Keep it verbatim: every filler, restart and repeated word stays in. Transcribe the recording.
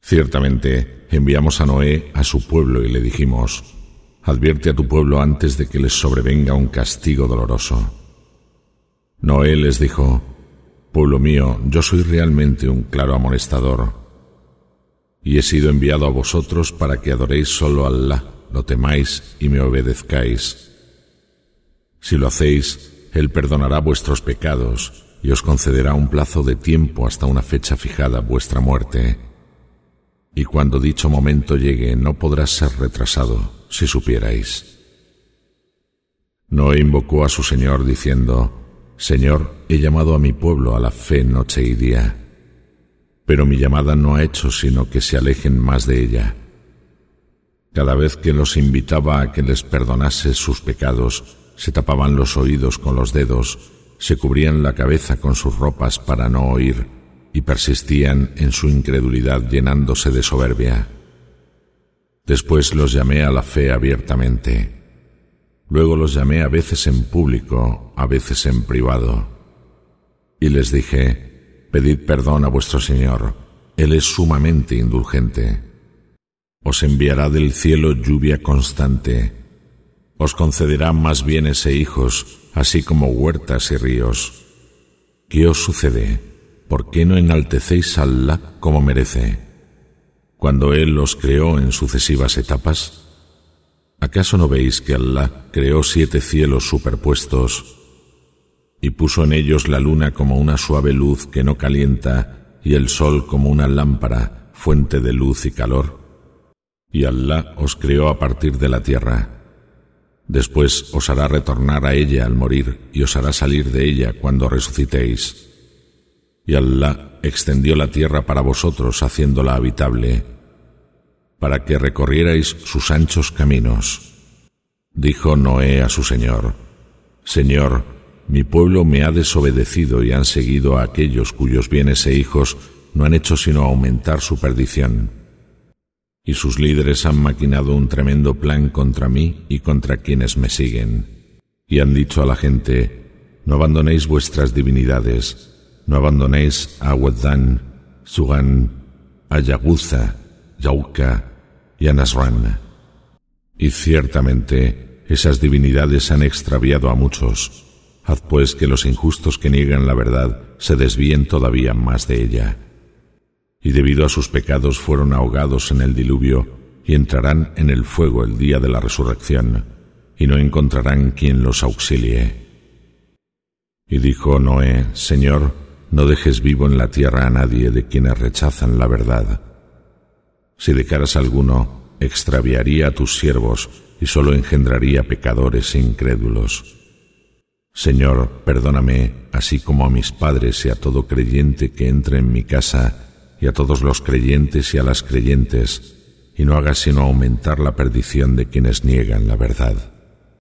Ciertamente, enviamos a Noé a su pueblo y le dijimos: advierte a tu pueblo antes de que les sobrevenga un castigo doloroso. Noé les dijo: pueblo mío, yo soy realmente un claro amonestador, y he sido enviado a vosotros para que adoréis solo a Alá, lo temáis y me obedezcáis. Si lo hacéis, Él perdonará vuestros pecados y os concederá un plazo de tiempo hasta una fecha fijada, vuestra muerte. Y cuando dicho momento llegue, no podrá ser retrasado, si supierais. Noé invocó a su Señor diciendo: Señor, he llamado a mi pueblo a la fe noche y día, pero mi llamada no ha hecho sino que se alejen más de ella. Cada vez que los invitaba a que les perdonase sus pecados, se tapaban los oídos con los dedos, se cubrían la cabeza con sus ropas para no oír, y persistían en su incredulidad llenándose de soberbia. Después los llamé a la fe abiertamente. Luego los llamé a veces en público, a veces en privado. Y les dije: pedid perdón a vuestro Señor, Él es sumamente indulgente. Os enviará del cielo lluvia constante. Os concederá más bienes e hijos, así como huertas y ríos. ¿Qué os sucede? ¿Por qué no enaltecéis a Alá como merece, cuando Él os creó en sucesivas etapas? ¿Acaso no veis que Alá creó siete cielos superpuestos y puso en ellos la luna como una suave luz que no calienta y el sol como una lámpara, fuente de luz y calor? Y Alá os creó a partir de la tierra. Después os hará retornar a ella al morir y os hará salir de ella cuando resucitéis. Y Alá extendió la tierra para vosotros, haciéndola habitable, para que recorrierais sus anchos caminos. Dijo Noé a su Señor: Señor, mi pueblo me ha desobedecido y han seguido a aquellos cuyos bienes e hijos no han hecho sino aumentar su perdición. Y sus líderes han maquinado un tremendo plan contra mí y contra quienes me siguen. Y han dicho a la gente: no abandonéis vuestras divinidades, no abandonéis a Waddán, Sugan, a Yaguza, Yauca y a Nasran. Y ciertamente esas divinidades han extraviado a muchos. Haz pues que los injustos que niegan la verdad se desvíen todavía más de ella. Y debido a sus pecados fueron ahogados en el diluvio y entrarán en el fuego el día de la resurrección, y no encontrarán quien los auxilie. Y dijo Noé: Señor, no dejes vivo en la tierra a nadie de quienes rechazan la verdad. Si dejaras alguno, extraviaría a tus siervos y solo engendraría pecadores e incrédulos. Señor, perdóname, así como a mis padres y a todo creyente que entre en mi casa, y a todos los creyentes y a las creyentes, y no hagas sino aumentar la perdición de quienes niegan la verdad.